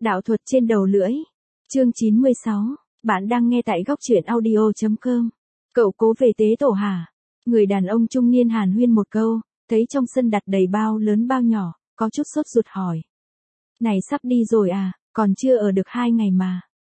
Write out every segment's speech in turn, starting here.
Đạo thuật trên đầu lưỡi. Chương 96. Bạn đang nghe tại góc truyện audio.com. Cậu cố về tế tổ hả? Người đàn ông trung niên hàn huyên một câu, thấy trong sân đặt đầy bao lớn bao nhỏ, có chút sốt ruột hỏi. Này sắp đi rồi à, còn chưa ở được 2 ngày mà.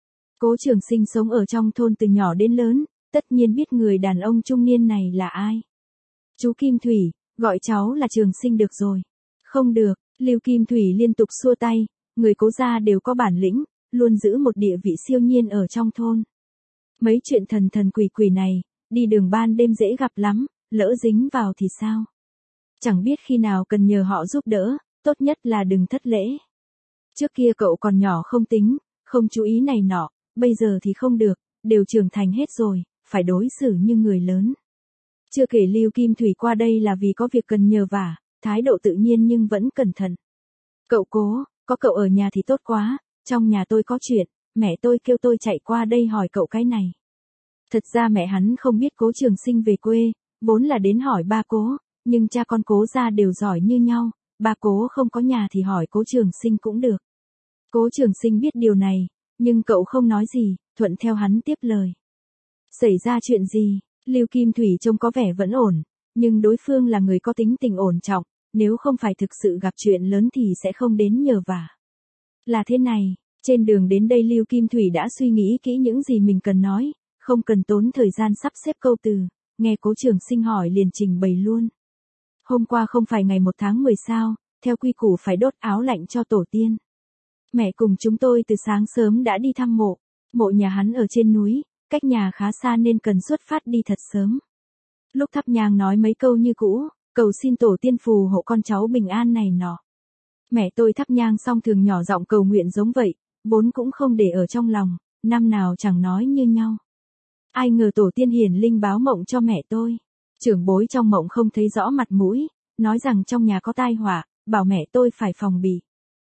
Cố Trường Sinh sống ở trong thôn từ nhỏ đến lớn, tất nhiên biết người đàn ông trung niên này là ai. Chú Kim Thủy, gọi cháu là Trường Sinh được rồi. Không được, Lưu Kim Thủy liên tục xua tay, người Cố gia đều có bản lĩnh, luôn giữ một địa vị siêu nhiên ở trong thôn. Mấy chuyện thần thần quỷ quỷ này, đi đường ban đêm dễ gặp lắm, lỡ dính vào thì sao? Chẳng biết khi nào cần nhờ họ giúp đỡ, tốt nhất là đừng thất lễ. Trước kia cậu còn nhỏ không tính, không chú ý này nọ, bây giờ thì không được, đều trưởng thành hết rồi, phải đối xử như người lớn. Chưa kể Lưu Kim Thủy qua đây là vì có việc cần nhờ vả, thái độ tự nhiên nhưng vẫn cẩn thận. Cậu Cố, có cậu ở nhà thì tốt quá, trong nhà tôi có chuyện, mẹ tôi kêu tôi chạy qua đây hỏi cậu cái này. Thật ra mẹ hắn không biết Cố Trường Sinh về quê, vốn là đến hỏi ba Cố, nhưng cha con Cố gia đều giỏi như nhau, ba Cố không có nhà thì hỏi Cố Trường Sinh cũng được. Cố Trường Sinh biết điều này, nhưng cậu không nói gì, thuận theo hắn tiếp lời. Xảy ra chuyện gì? Lưu Kim Thủy trông có vẻ vẫn ổn, nhưng đối phương là người có tính tình ổn trọng, nếu không phải thực sự gặp chuyện lớn thì sẽ không đến nhờ vả. Là thế này, trên đường đến đây Lưu Kim Thủy đã suy nghĩ kỹ những gì mình cần nói, không cần tốn thời gian sắp xếp câu từ, nghe Cố Trường Sinh hỏi liền trình bày luôn. Hôm qua không phải ngày 1 tháng 10 sao, theo quy củ phải đốt áo lạnh cho tổ tiên. Mẹ cùng chúng tôi từ sáng sớm đã đi thăm mộ nhà hắn ở trên núi, cách nhà khá xa nên cần xuất phát đi thật sớm. Lúc thắp nhang nói mấy câu như cũ, cầu xin tổ tiên phù hộ con cháu bình an này nọ. Mẹ tôi thắp nhang xong thường nhỏ giọng cầu nguyện giống vậy, vốn cũng không để ở trong lòng, năm nào chẳng nói như nhau. Ai ngờ tổ tiên hiển linh báo mộng cho mẹ tôi. Trưởng bối trong mộng không thấy rõ mặt mũi, nói rằng trong nhà có tai họa, bảo mẹ tôi phải phòng bị.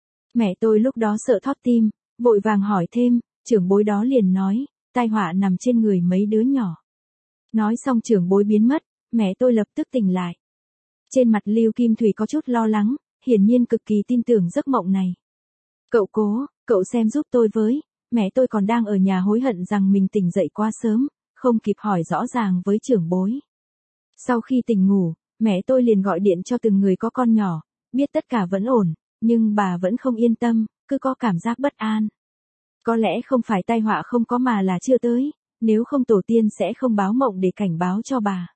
Mẹ tôi lúc đó sợ thót tim, vội vàng hỏi thêm, trưởng bối đó liền nói, tai họa nằm trên người mấy đứa nhỏ. Nói xong trưởng bối biến mất, mẹ tôi lập tức tỉnh lại. Trên mặt Lưu Kim Thủy có chút lo lắng, hiển nhiên cực kỳ tin tưởng giấc mộng này. Cậu Cố, cậu xem giúp tôi với, mẹ tôi còn đang ở nhà hối hận rằng mình tỉnh dậy quá sớm, không kịp hỏi rõ ràng với trưởng bối. Sau khi tỉnh ngủ, mẹ tôi liền gọi điện cho từng người có con nhỏ, biết tất cả vẫn ổn, nhưng bà vẫn không yên tâm, cứ có cảm giác bất an. Có lẽ không phải tai họa không có mà là chưa tới, nếu không tổ tiên sẽ không báo mộng để cảnh báo cho bà.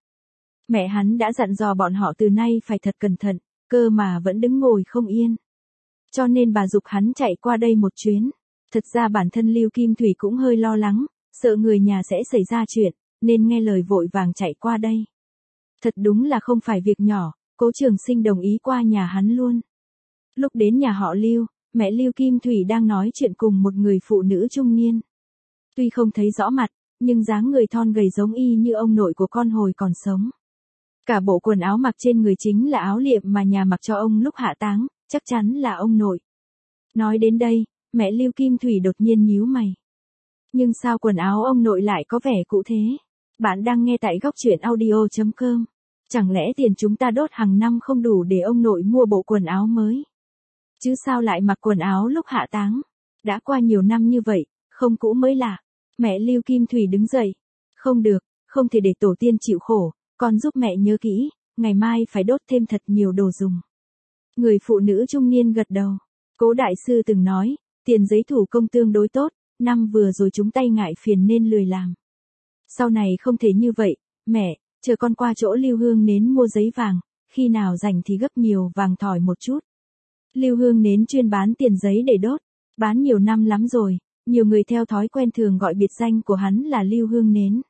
Mẹ hắn đã dặn dò bọn họ từ nay phải thật cẩn thận, cơ mà vẫn đứng ngồi không yên. Cho nên bà giục hắn chạy qua đây một chuyến. Thật ra bản thân Lưu Kim Thủy cũng hơi lo lắng, sợ người nhà sẽ xảy ra chuyện, nên nghe lời vội vàng chạy qua đây. Thật đúng là không phải việc nhỏ, Cố Trường Sinh đồng ý qua nhà hắn luôn. Lúc đến nhà họ Lưu, mẹ Lưu Kim Thủy đang nói chuyện cùng một người phụ nữ trung niên. Tuy không thấy rõ mặt, nhưng dáng người thon gầy giống y như ông nội của con hồi còn sống. Cả bộ quần áo mặc trên người chính là áo liệm mà nhà mặc cho ông lúc hạ táng, chắc chắn là ông nội. Nói đến đây, mẹ Lưu Kim Thủy đột nhiên nhíu mày. Nhưng sao quần áo ông nội lại có vẻ cũ thế? Bạn đang nghe tại góc truyện audio.com. Chẳng lẽ tiền chúng ta đốt hàng năm không đủ để ông nội mua bộ quần áo mới? Chứ sao lại mặc quần áo lúc hạ táng? Đã qua nhiều năm như vậy, không cũ mới lạ. Mẹ Lưu Kim Thủy đứng dậy. Không được, không thể để tổ tiên chịu khổ, con giúp mẹ nhớ kỹ, ngày mai phải đốt thêm thật nhiều đồ dùng. Người phụ nữ trung niên gật đầu. Cố đại sư từng nói, tiền giấy thủ công tương đối tốt, năm vừa rồi chúng tay ngại phiền nên lười làm. Sau này không thể như vậy, mẹ, chờ con qua chỗ Lưu Hương Nến mua giấy vàng, khi nào rảnh thì gấp nhiều vàng thỏi một chút. Lưu Hương Nến chuyên bán tiền giấy để đốt, bán nhiều năm lắm rồi, nhiều người theo thói quen thường gọi biệt danh của hắn là Lưu Hương Nến.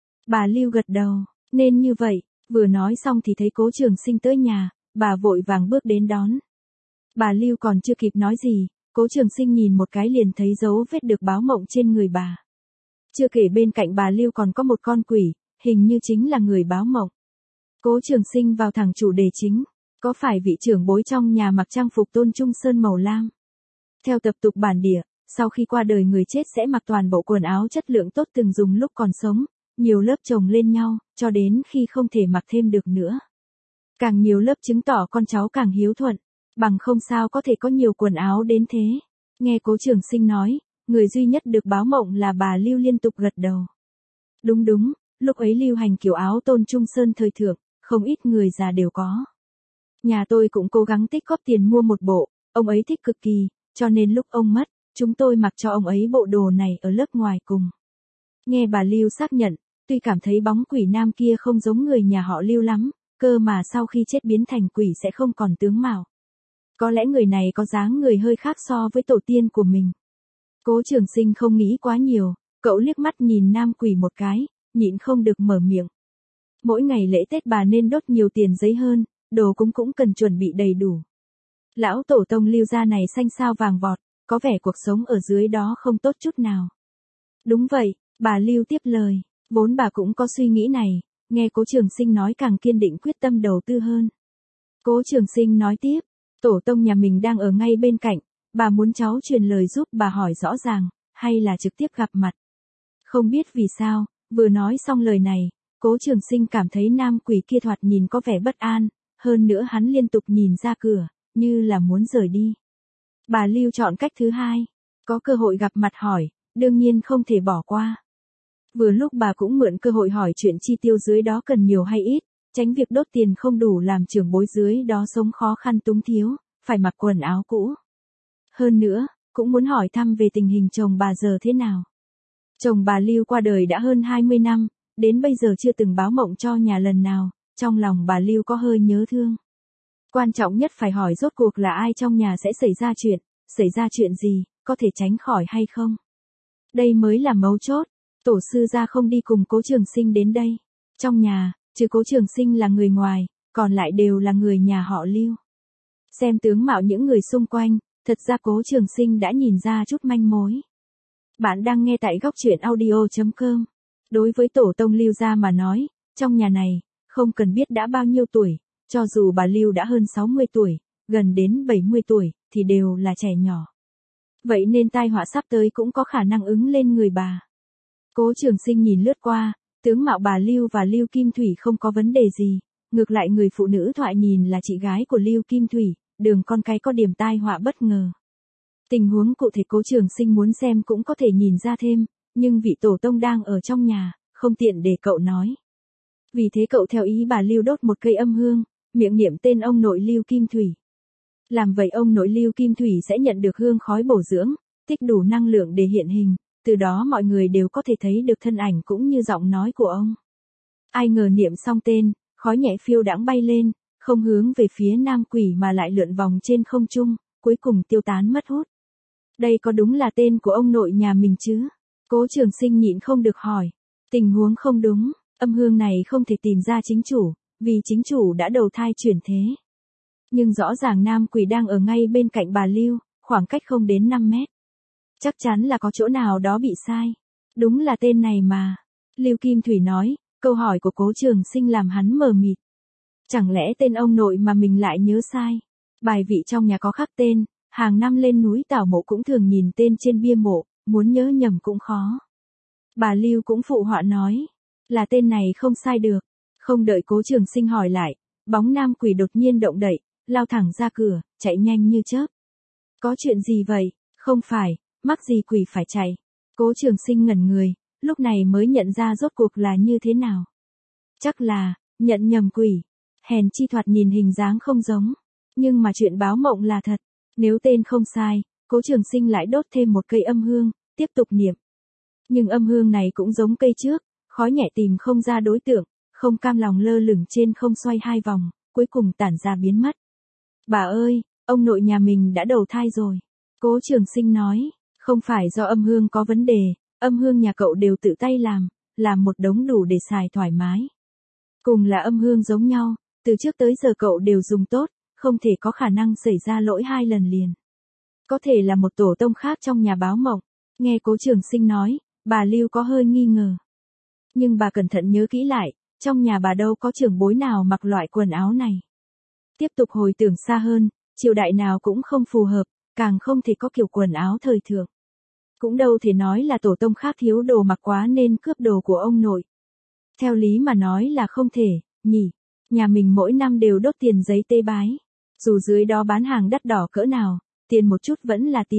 Bà Lưu gật đầu, nên như vậy, vừa nói xong thì thấy Cố Trường Sinh tới nhà, bà vội vàng bước đến đón. Bà Lưu còn chưa kịp nói gì, Cố Trường Sinh nhìn một cái liền thấy dấu vết được báo mộng trên người bà. Chưa kể bên cạnh bà Lưu còn có một con quỷ, hình như chính là người báo mộng. Cố Trường Sinh vào thẳng chủ đề chính, có phải vị trưởng bối trong nhà mặc trang phục tôn trung sơn màu lam? Theo tập tục bản địa, sau khi qua đời người chết sẽ mặc toàn bộ quần áo chất lượng tốt từng dùng lúc còn sống, nhiều lớp chồng lên nhau, cho đến khi không thể mặc thêm được nữa. Càng nhiều lớp chứng tỏ con cháu càng hiếu thuận, bằng không sao có thể có nhiều quần áo đến thế. Nghe Cố Trường Sinh nói, người duy nhất được báo mộng là bà Lưu liên tục gật đầu. Đúng đúng, lúc ấy lưu hành kiểu áo tôn trung sơn thời thượng, không ít người già đều có. Nhà tôi cũng cố gắng tích góp tiền mua một bộ, ông ấy thích cực kỳ, cho nên lúc ông mất, chúng tôi mặc cho ông ấy bộ đồ này ở lớp ngoài cùng. Nghe bà Lưu xác nhận, tuy cảm thấy bóng quỷ nam kia không giống người nhà họ Lưu lắm, cơ mà sau khi chết biến thành quỷ sẽ không còn tướng mạo. Có lẽ người này có dáng người hơi khác so với tổ tiên của mình. Cố Trường Sinh không nghĩ quá nhiều, cậu liếc mắt nhìn nam quỷ một cái, nhịn không được mở miệng. Mỗi ngày lễ Tết bà nên đốt nhiều tiền giấy hơn, đồ cũng cần chuẩn bị đầy đủ. Lão tổ tông Lưu gia này xanh sao vàng vọt, có vẻ cuộc sống ở dưới đó không tốt chút nào. Đúng vậy, bà Lưu tiếp lời, vốn bà cũng có suy nghĩ này, nghe Cố Trường Sinh nói càng kiên định quyết tâm đầu tư hơn. Cố Trường Sinh nói tiếp, tổ tông nhà mình đang ở ngay bên cạnh, bà muốn cháu truyền lời giúp bà hỏi rõ ràng, hay là trực tiếp gặp mặt. Không biết vì sao, vừa nói xong lời này, Cố Trường Sinh cảm thấy nam quỷ kia thoạt nhìn có vẻ bất an, hơn nữa hắn liên tục nhìn ra cửa, như là muốn rời đi. Bà Lưu chọn cách thứ hai, có cơ hội gặp mặt hỏi, đương nhiên không thể bỏ qua. Vừa lúc bà cũng mượn cơ hội hỏi chuyện chi tiêu dưới đó cần nhiều hay ít, tránh việc đốt tiền không đủ làm trưởng bối dưới đó sống khó khăn túng thiếu, phải mặc quần áo cũ. Hơn nữa, cũng muốn hỏi thăm về tình hình chồng bà giờ thế nào. Chồng bà Lưu qua đời đã hơn 20 năm, đến bây giờ chưa từng báo mộng cho nhà lần nào, trong lòng bà Lưu có hơi nhớ thương. Quan trọng nhất phải hỏi rốt cuộc là ai trong nhà sẽ xảy ra chuyện gì, có thể tránh khỏi hay không. Đây mới là mấu chốt, tổ sư gia không đi cùng Cố Trường Sinh đến đây. Trong nhà, trừ Cố Trường Sinh là người ngoài, còn lại đều là người nhà họ Lưu. Xem tướng mạo những người xung quanh, thật ra Cố Trường Sinh đã nhìn ra chút manh mối. Bạn đang nghe tại góc truyện audio.com. Đối với tổ tông Lưu gia mà nói, trong nhà này, không cần biết đã bao nhiêu tuổi, cho dù bà Lưu đã hơn 60 tuổi, gần đến 70 tuổi, thì đều là trẻ nhỏ. Vậy nên tai họa sắp tới cũng có khả năng ứng lên người bà. Cố Trường Sinh nhìn lướt qua, tướng mạo bà Lưu và Lưu Kim Thủy không có vấn đề gì, ngược lại người phụ nữ thoại nhìn là chị gái của Lưu Kim Thủy, đường con cái có điểm tai họa bất ngờ. Tình huống cụ thể Cố Trường Sinh muốn xem cũng có thể nhìn ra thêm, nhưng vị tổ tông đang ở trong nhà, không tiện để cậu nói. Vì thế cậu theo ý bà Lưu đốt một cây âm hương, miệng niệm tên ông nội Lưu Kim Thủy. Làm vậy ông nội Lưu Kim Thủy sẽ nhận được hương khói bổ dưỡng, tích đủ năng lượng để hiện hình, từ đó mọi người đều có thể thấy được thân ảnh cũng như giọng nói của ông. Ai ngờ niệm xong tên, khói nhẹ phiêu đãng bay lên, không hướng về phía nam quỷ mà lại lượn vòng trên không trung, cuối cùng tiêu tán mất hút. Đây có đúng là tên của ông nội nhà mình chứ? Cố Trường Sinh nhịn không được hỏi. Tình huống không đúng, âm hương này không thể tìm ra chính chủ, vì chính chủ đã đầu thai chuyển thế. Nhưng rõ ràng nam quỷ đang ở ngay bên cạnh bà Lưu, khoảng cách không đến 5 mét. Chắc chắn là có chỗ nào đó bị sai. Đúng là tên này mà. Lưu Kim Thủy nói, câu hỏi của Cố Trường Sinh làm hắn mờ mịt. Chẳng lẽ tên ông nội mà mình lại nhớ sai? Bài vị trong nhà có khắc tên, hàng năm lên núi tảo mộ cũng thường nhìn tên trên bia mộ, muốn nhớ nhầm cũng khó. Bà Lưu cũng phụ họa nói, là tên này không sai được. Không đợi Cố Trường Sinh hỏi lại, bóng nam quỷ đột nhiên động đậy, lao thẳng ra cửa, chạy nhanh như chớp. Có chuyện gì vậy? Không phải, mắc gì quỷ phải chạy. Cố Trường Sinh ngẩn người, lúc này mới nhận ra rốt cuộc là như thế nào. Chắc là, nhận nhầm quỷ. Hèn chi thoạt nhìn hình dáng không giống. Nhưng mà chuyện báo mộng là thật. Nếu tên không sai, Cố Trường Sinh lại đốt thêm một cây âm hương, tiếp tục niệm. Nhưng âm hương này cũng giống cây trước, khói nhẹ tìm không ra đối tượng, không cam lòng lơ lửng trên không xoay 2 vòng, cuối cùng tản ra biến mất. Bà ơi, ông nội nhà mình đã đầu thai rồi. Cố Trường Sinh nói, không phải do âm hương có vấn đề, âm hương nhà cậu đều tự tay làm một đống đủ để xài thoải mái. Cùng là âm hương giống nhau, từ trước tới giờ cậu đều dùng tốt, không thể có khả năng xảy ra lỗi 2 lần liền. Có thể là một tổ tông khác trong nhà báo mộng. Nghe Cố Trường Sinh nói, bà Lưu có hơi nghi ngờ. Nhưng bà cẩn thận nhớ kỹ lại, trong nhà bà đâu có trưởng bối nào mặc loại quần áo này. Tiếp tục hồi tưởng xa hơn, triều đại nào cũng không phù hợp, càng không thể có kiểu quần áo thời thượng. Cũng đâu thể nói là tổ tông khác thiếu đồ mặc quá nên cướp đồ của ông nội. Theo lý mà nói là không thể, nhỉ. Nhà mình mỗi năm đều đốt tiền giấy tế bái. Dù dưới đó bán hàng đắt đỏ cỡ nào, tiền một chút vẫn là tiền,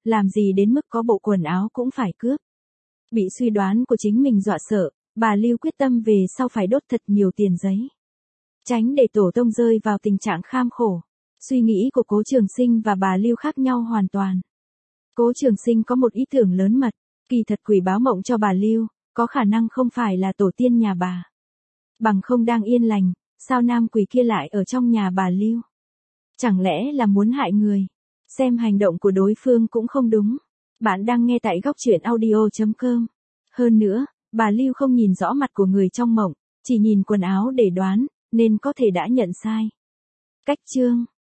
làm gì đến mức có bộ quần áo cũng phải cướp. Bị suy đoán của chính mình dọa sợ, bà Lưu quyết tâm về sau phải đốt thật nhiều tiền giấy. Tránh để tổ tông rơi vào tình trạng kham khổ. Suy nghĩ của Cố Trường Sinh và bà Lưu khác nhau hoàn toàn. Cố Trường Sinh có một ý tưởng lớn mật, kỳ thật quỷ báo mộng cho bà Lưu, có khả năng không phải là tổ tiên nhà bà. Bằng không đang yên lành, sao nam quỷ kia lại ở trong nhà bà Lưu? Chẳng lẽ là muốn hại người? Xem hành động của đối phương cũng không đúng. Bạn đang nghe tại góc truyện audio.com. Hơn nữa, bà Lưu không nhìn rõ mặt của người trong mộng, chỉ nhìn quần áo để đoán, nên có thể đã nhận sai. Cách chương